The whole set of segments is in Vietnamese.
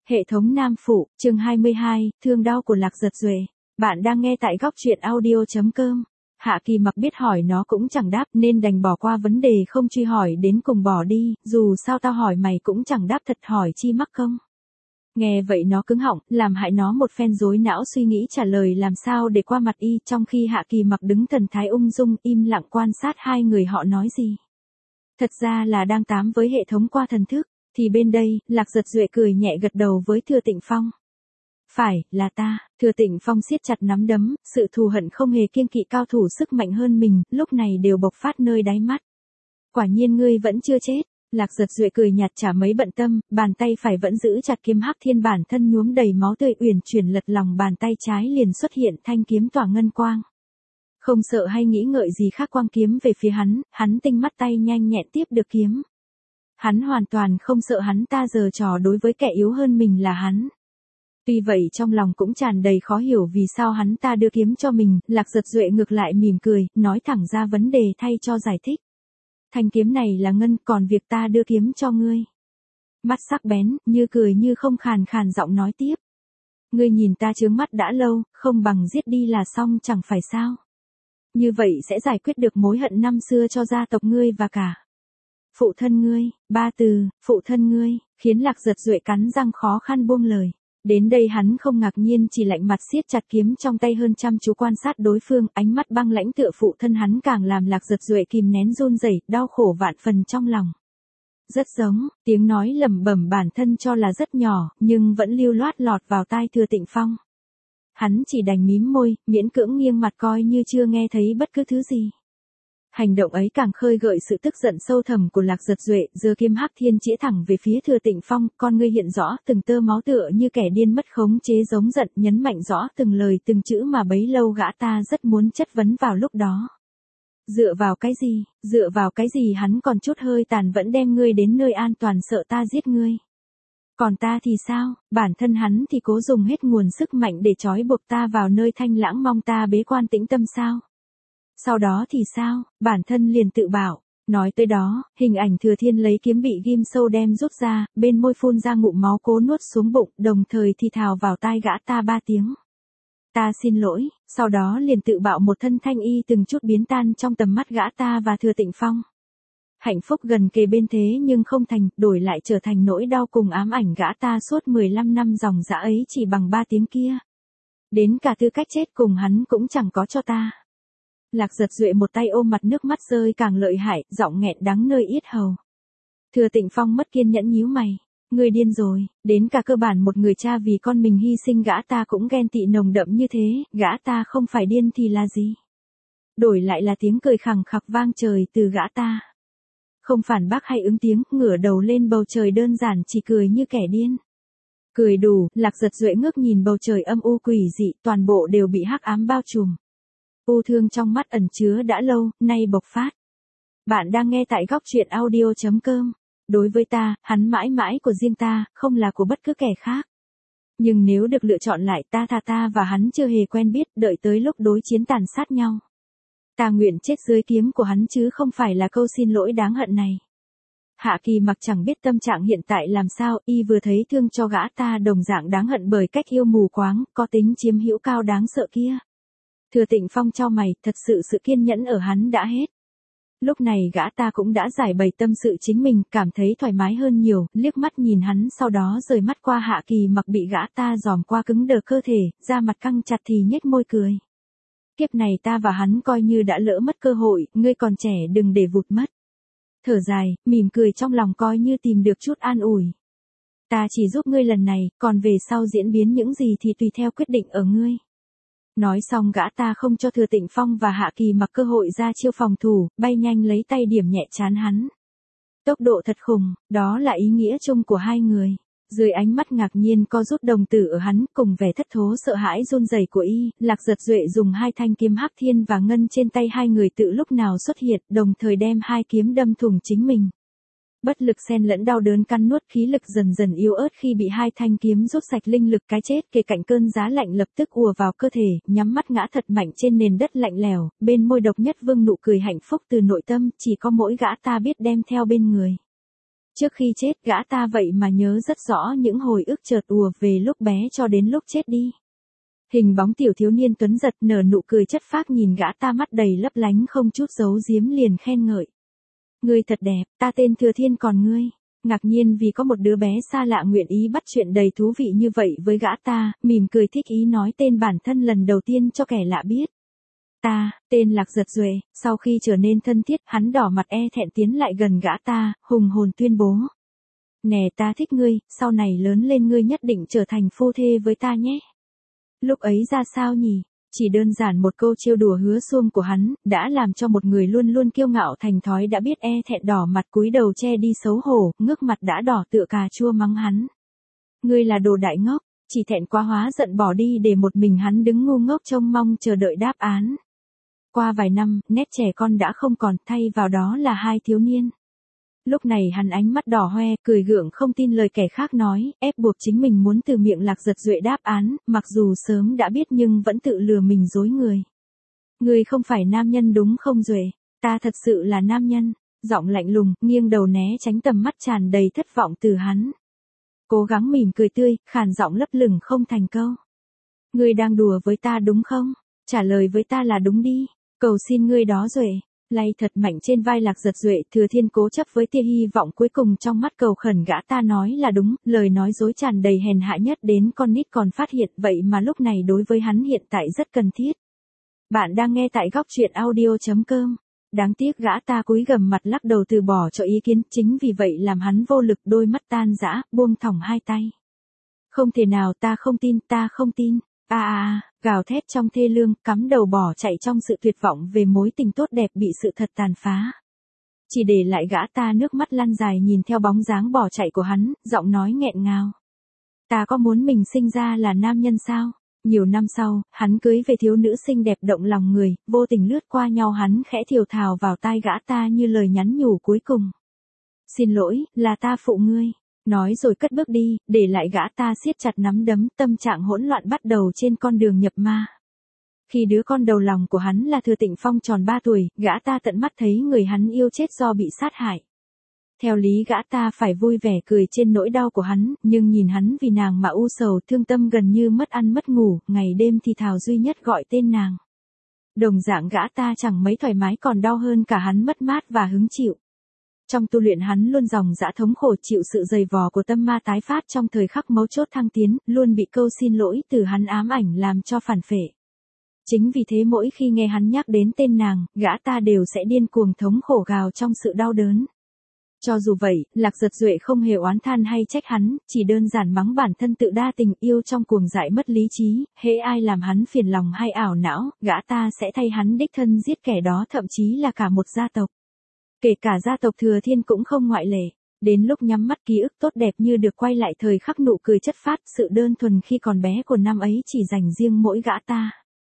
Hệ thống Nam Phụ, chương 22, thương đau của Lạc Giật Duệ. Bạn đang nghe tại góc truyện audio.com. Hạ Kỳ Mặc biết hỏi nó cũng chẳng đáp nên đành bỏ qua vấn đề không truy hỏi đến cùng bỏ đi, dù sao tao hỏi mày cũng chẳng đáp thật hỏi chi mắc công. Nghe vậy nó cứng họng, làm hại nó một phen rối não suy nghĩ trả lời làm sao để qua mặt y, trong khi Hạ Kỳ Mặc đứng thần thái ung dung im lặng quan sát hai người họ nói gì. Thật ra là đang tám với hệ thống qua thần thức. Thì bên đây, Lạc Giật Duệ cười nhẹ gật đầu với Thừa Tịnh Phong. Phải, là ta. Thừa Tịnh Phong siết chặt nắm đấm, sự thù hận không hề kiêng kỵ cao thủ sức mạnh hơn mình, lúc này đều bộc phát nơi đáy mắt. Quả nhiên ngươi vẫn chưa chết. Lạc Giật Duệ cười nhạt chả mấy bận tâm, bàn tay phải vẫn giữ chặt kiếm hắc thiên, bản thân nhuốm đầy máu tươi uyển chuyển lật lòng bàn tay trái liền xuất hiện thanh kiếm tỏa ngân quang. Không sợ hay nghĩ ngợi gì khác quang kiếm về phía hắn tinh mắt tay nhanh nhẹn tiếp được kiếm. Hắn hoàn toàn không sợ hắn ta giở trò đối với kẻ yếu hơn mình là hắn. Tuy vậy trong lòng cũng tràn đầy khó hiểu vì sao hắn ta đưa kiếm cho mình, Lạc Giật Duệ ngược lại mỉm cười, nói thẳng ra vấn đề thay cho giải thích. Thanh kiếm này là ngân, còn việc ta đưa kiếm cho ngươi. Mắt sắc bén, như cười như không, khàn khàn giọng nói tiếp. Ngươi nhìn ta chướng mắt đã lâu, không bằng giết đi là xong chẳng phải sao. Như vậy sẽ giải quyết được mối hận năm xưa cho gia tộc ngươi và cả phụ thân ngươi. Ba từ, phụ thân ngươi, khiến Lạc Giật Duệ cắn răng khó khăn buông lời. Đến đây hắn không ngạc nhiên, chỉ lạnh mặt siết chặt kiếm trong tay hơn chăm chú quan sát đối phương, ánh mắt băng lãnh tựa phụ thân hắn càng làm Lạc Giật Duệ kìm nén run rẩy, đau khổ vạn phần trong lòng. Rất giống, tiếng nói lẩm bẩm bản thân cho là rất nhỏ, nhưng vẫn lưu loát lọt vào tai Thừa Tịnh Phong. Hắn chỉ đành mím môi, miễn cưỡng nghiêng mặt coi như chưa nghe thấy bất cứ thứ gì. Hành động ấy càng khơi gợi sự tức giận sâu thẳm của Lạc Giật Duệ, giơ kiếm hắc thiên chĩa thẳng về phía Thừa Tịnh Phong, con ngươi hiện rõ từng tơ máu tựa như kẻ điên mất khống chế giống giận, nhấn mạnh rõ từng lời từng chữ mà bấy lâu gã ta rất muốn chất vấn vào lúc đó. Dựa vào cái gì hắn còn chút hơi tàn vẫn đem ngươi đến nơi an toàn, sợ ta giết ngươi. Còn ta thì sao, bản thân hắn thì cố dùng hết nguồn sức mạnh để trói buộc ta vào nơi thanh lãng mong ta bế quan tĩnh tâm sao? Sau đó thì sao, bản thân liền tự bảo. Nói tới đó, hình ảnh Thừa Thiên lấy kiếm bị ghim sâu đem rút ra, bên môi phun ra ngụm máu cố nuốt xuống bụng, đồng thời thì thào vào tai gã ta 3 tiếng. Ta xin lỗi, sau đó liền tự bạo một thân thanh y từng chút biến tan trong tầm mắt gã ta và Thừa Tịnh Phong. Hạnh phúc gần kề bên thế nhưng không thành, đổi lại trở thành nỗi đau cùng ám ảnh gã ta suốt 15 năm dòng dã ấy chỉ bằng 3 tiếng kia. Đến cả tư cách chết cùng hắn cũng chẳng có cho ta. Lạc Giật Duệ một tay ôm mặt, nước mắt rơi càng lợi hại, giọng nghẹn đắng nơi yết hầu. Thừa Tịnh Phong mất kiên nhẫn nhíu mày. Ngươi điên rồi, đến cả cơ bản một người cha vì con mình hy sinh gã ta cũng ghen tị nồng đậm như thế, gã ta không phải điên thì là gì? Đổi lại là tiếng cười khẳng khặc vang trời từ gã ta. Không phản bác hay ứng tiếng, ngửa đầu lên bầu trời đơn giản chỉ cười như kẻ điên. Cười đủ, Lạc Giật Duệ ngước nhìn bầu trời âm u quỷ dị, toàn bộ đều bị hắc ám bao trùm. U thương trong mắt ẩn chứa đã lâu, nay bộc phát. Bạn đang nghe tại góc truyện audio.com. Đối với ta, hắn mãi mãi của riêng ta, không là của bất cứ kẻ khác. Nhưng nếu được lựa chọn lại, ta và hắn chưa hề quen biết, đợi tới lúc đối chiến tàn sát nhau. Ta nguyện chết dưới kiếm của hắn chứ không phải là câu xin lỗi đáng hận này. Hạ Kỳ Mặc chẳng biết tâm trạng hiện tại làm sao, y vừa thấy thương cho gã ta đồng dạng đáng hận bởi cách yêu mù quáng, có tính chiếm hữu cao đáng sợ kia. Thừa Tịnh Phong chau mày, thật sự sự kiên nhẫn ở hắn đã hết. Lúc này gã ta cũng đã giải bày tâm sự chính mình, cảm thấy thoải mái hơn nhiều, liếc mắt nhìn hắn sau đó rời mắt qua Hạ Kỳ Mặc bị gã ta dòm qua cứng đờ cơ thể, da mặt căng chặt thì nhếch môi cười. Kiếp này ta và hắn coi như đã lỡ mất cơ hội, ngươi còn trẻ đừng để vụt mất. Thở dài, mỉm cười trong lòng coi như tìm được chút an ủi. Ta chỉ giúp ngươi lần này, còn về sau diễn biến những gì thì tùy theo quyết định ở ngươi. Nói xong gã ta không cho Thừa Tịnh Phong và Hạ Kỳ Mặc cơ hội ra chiêu phòng thủ, bay nhanh lấy tay điểm nhẹ trán hắn. Tốc độ thật khủng, đó là ý nghĩa chung của hai người. Dưới ánh mắt ngạc nhiên co rút đồng tử ở hắn, cùng vẻ thất thố sợ hãi run rẩy của y, Lạc Giật Duệ dùng hai thanh kiếm hắc thiên và ngân trên tay hai người tự lúc nào xuất hiện, đồng thời đem hai kiếm đâm thủng chính mình. Bất lực xen lẫn đau đớn căn nuốt, khí lực dần dần yếu ớt khi bị hai thanh kiếm rút sạch linh lực, cái chết kề cạnh cơn giá lạnh lập tức ùa vào cơ thể, nhắm mắt ngã thật mạnh trên nền đất lạnh lẽo, bên môi độc nhất vương nụ cười hạnh phúc từ nội tâm, chỉ có mỗi gã ta biết đem theo bên người. Trước khi chết gã ta vậy mà nhớ rất rõ những hồi ức chợt ùa về lúc bé cho đến lúc chết đi. Hình bóng tiểu thiếu niên tuấn giật nở nụ cười chất phác nhìn gã ta mắt đầy lấp lánh không chút giấu giếm liền khen ngợi. Ngươi thật đẹp, ta tên Thừa Thiên còn ngươi. Ngạc nhiên vì có một đứa bé xa lạ nguyện ý bắt chuyện đầy thú vị như vậy với gã ta, mỉm cười thích ý nói tên bản thân lần đầu tiên cho kẻ lạ biết. Ta, tên Lạc Giật Duệ. Sau khi trở nên thân thiết, hắn đỏ mặt e thẹn tiến lại gần gã ta, hùng hồn tuyên bố. Nè ta thích ngươi, sau này lớn lên ngươi nhất định trở thành phu thê với ta nhé. Lúc ấy ra sao nhỉ? Chỉ đơn giản một câu trêu đùa hứa suông của hắn, đã làm cho một người luôn luôn kiêu ngạo thành thói đã biết e thẹn đỏ mặt cúi đầu che đi xấu hổ, ngước mặt đã đỏ tựa cà chua mắng hắn. Ngươi là đồ đại ngốc, chỉ thẹn quá hóa giận bỏ đi để một mình hắn đứng ngu ngốc trông mong chờ đợi đáp án. Qua vài năm, nét trẻ con đã không còn, thay vào đó là hai thiếu niên. Lúc này hắn ánh mắt đỏ hoe, cười gượng không tin lời kẻ khác nói, ép buộc chính mình muốn từ miệng Lạc Giật Duệ đáp án, mặc dù sớm đã biết nhưng vẫn tự lừa mình dối người. Ngươi không phải nam nhân đúng không Duệ? Ta thật sự là nam nhân. Giọng lạnh lùng, nghiêng đầu né tránh tầm mắt tràn đầy thất vọng từ hắn. Cố gắng mỉm cười tươi, khàn giọng lấp lửng không thành câu. Ngươi đang đùa với ta đúng không? Trả lời với ta là đúng đi. Cầu xin ngươi đó Duệ. Lay thật mạnh trên vai Lạc Giật Duệ, Thừa Thiên cố chấp với tia hy vọng cuối cùng trong mắt cầu khẩn gã ta nói là đúng, lời nói dối tràn đầy hèn hạ nhất đến con nít còn phát hiện vậy mà lúc này đối với hắn hiện tại rất cần thiết. Bạn đang nghe tại góc truyện audio.com. Đáng tiếc gã ta cúi gằm mặt lắc đầu từ bỏ cho ý kiến, chính vì vậy làm hắn vô lực đôi mắt tan rã, buông thõng hai tay. Không thể nào, ta không tin, ta không tin. Gào thét trong thê lương, cắm đầu bỏ chạy trong sự tuyệt vọng về mối tình tốt đẹp bị sự thật tàn phá. Chỉ để lại gã ta nước mắt lăn dài nhìn theo bóng dáng bỏ chạy của hắn, giọng nói nghẹn ngào. Ta có muốn mình sinh ra là nam nhân sao? Nhiều năm sau, hắn cưới về thiếu nữ xinh đẹp động lòng người, vô tình lướt qua nhau hắn khẽ thiều thào vào tai gã ta như lời nhắn nhủ cuối cùng. Xin lỗi, là ta phụ ngươi. Nói rồi cất bước đi, để lại gã ta siết chặt nắm đấm, tâm trạng hỗn loạn bắt đầu trên con đường nhập ma. Khi đứa con đầu lòng của hắn là Thừa Tịnh Phong tròn 3 tuổi, gã ta tận mắt thấy người hắn yêu chết do bị sát hại. Theo lý gã ta phải vui vẻ cười trên nỗi đau của hắn, nhưng nhìn hắn vì nàng mà u sầu thương tâm gần như mất ăn mất ngủ, ngày đêm thì thào duy nhất gọi tên nàng. Đồng dạng gã ta chẳng mấy thoải mái còn đau hơn cả hắn mất mát và hứng chịu. Trong tu luyện hắn luôn dòng dã thống khổ chịu sự dày vò của tâm ma tái phát trong thời khắc mấu chốt thăng tiến, luôn bị câu xin lỗi từ hắn ám ảnh làm cho phản phệ. Chính vì thế mỗi khi nghe hắn nhắc đến tên nàng, gã ta đều sẽ điên cuồng thống khổ gào trong sự đau đớn. Cho dù vậy, Lạc Giật Duệ không hề oán than hay trách hắn, chỉ đơn giản mắng bản thân tự đa tình yêu trong cuồng dại mất lý trí, hễ ai làm hắn phiền lòng hay ảo não, gã ta sẽ thay hắn đích thân giết kẻ đó thậm chí là cả một gia tộc. Kể cả gia tộc Thừa Thiên cũng không ngoại lệ. Đến lúc nhắm mắt ký ức tốt đẹp như được quay lại thời khắc nụ cười chất phát, sự đơn thuần khi còn bé của năm ấy chỉ dành riêng mỗi gã ta.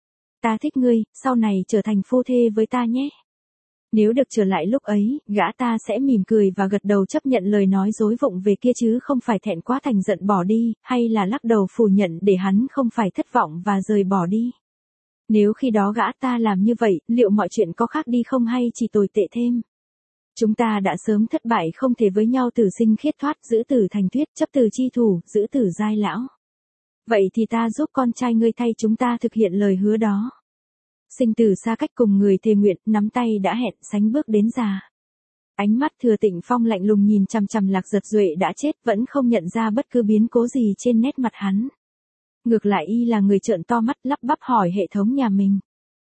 Ta thích ngươi, sau này trở thành phu thê với ta nhé. Nếu được trở lại lúc ấy, gã ta sẽ mỉm cười và gật đầu chấp nhận lời nói dối vụng về kia chứ không phải thẹn quá thành giận bỏ đi, hay là lắc đầu phủ nhận để hắn không phải thất vọng và rời bỏ đi. Nếu khi đó gã ta làm như vậy, liệu mọi chuyện có khác đi không hay chỉ tồi tệ thêm? Chúng ta đã sớm thất bại không thể với nhau tử sinh khiết thoát, giữ tử thành thuyết, chấp tử chi thủ, giữ tử giai lão. Vậy thì ta giúp con trai ngươi thay chúng ta thực hiện lời hứa đó. Sinh tử xa cách cùng người thề nguyện, nắm tay đã hẹn, sánh bước đến già. Ánh mắt Thừa Tịnh Phong lạnh lùng nhìn chằm chằm Lạc Giật Duệ đã chết, vẫn không nhận ra bất cứ biến cố gì trên nét mặt hắn. Ngược lại y là người trợn to mắt lắp bắp hỏi hệ thống nhà mình.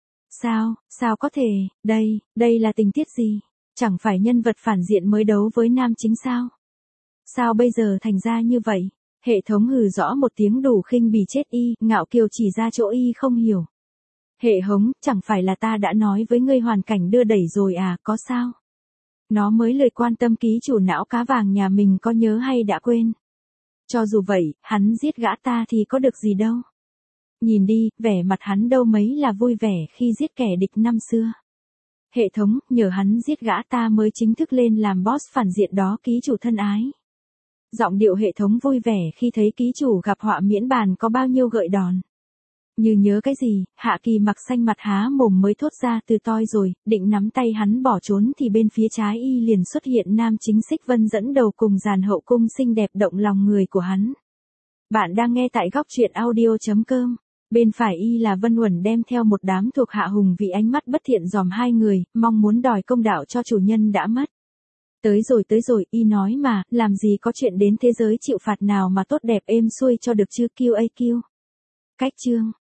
Sao có thể, đây là tình tiết gì? Chẳng phải nhân vật phản diện mới đấu với nam chính sao? Sao bây giờ thành ra như vậy? Hệ thống hừ rõ một tiếng đủ khinh bỉ chết y, ngạo kiều chỉ ra chỗ y không hiểu. Hệ thống, chẳng phải là ta đã nói với ngươi hoàn cảnh đưa đẩy rồi à, có sao? Nó mới lời quan tâm ký chủ não cá vàng nhà mình có nhớ hay đã quên. Cho dù vậy, hắn giết gã ta thì có được gì đâu. Nhìn đi, vẻ mặt hắn đâu mấy là vui vẻ khi giết kẻ địch năm xưa. Hệ thống, nhờ hắn giết gã ta mới chính thức lên làm boss phản diện đó ký chủ thân ái. Giọng điệu hệ thống vui vẻ khi thấy ký chủ gặp họa miễn bàn có bao nhiêu gợi đòn. Như nhớ cái gì, Hạ Kỳ Mặc xanh mặt há mồm mới thốt ra từ toi rồi, định nắm tay hắn bỏ trốn thì bên phía trái y liền xuất hiện nam chính Xích Vân dẫn đầu cùng dàn hậu cung xinh đẹp động lòng người của hắn. Bạn đang nghe tại góc truyện audio.com. Bên phải y là Vân Uẩn đem theo một đám thuộc hạ hùng vì ánh mắt bất thiện dòm hai người, mong muốn đòi công đạo cho chủ nhân đã mất. Tới rồi, y nói mà, làm gì có chuyện đến thế giới chịu phạt nào mà tốt đẹp êm xuôi cho được chứ QAQ. Cách chương.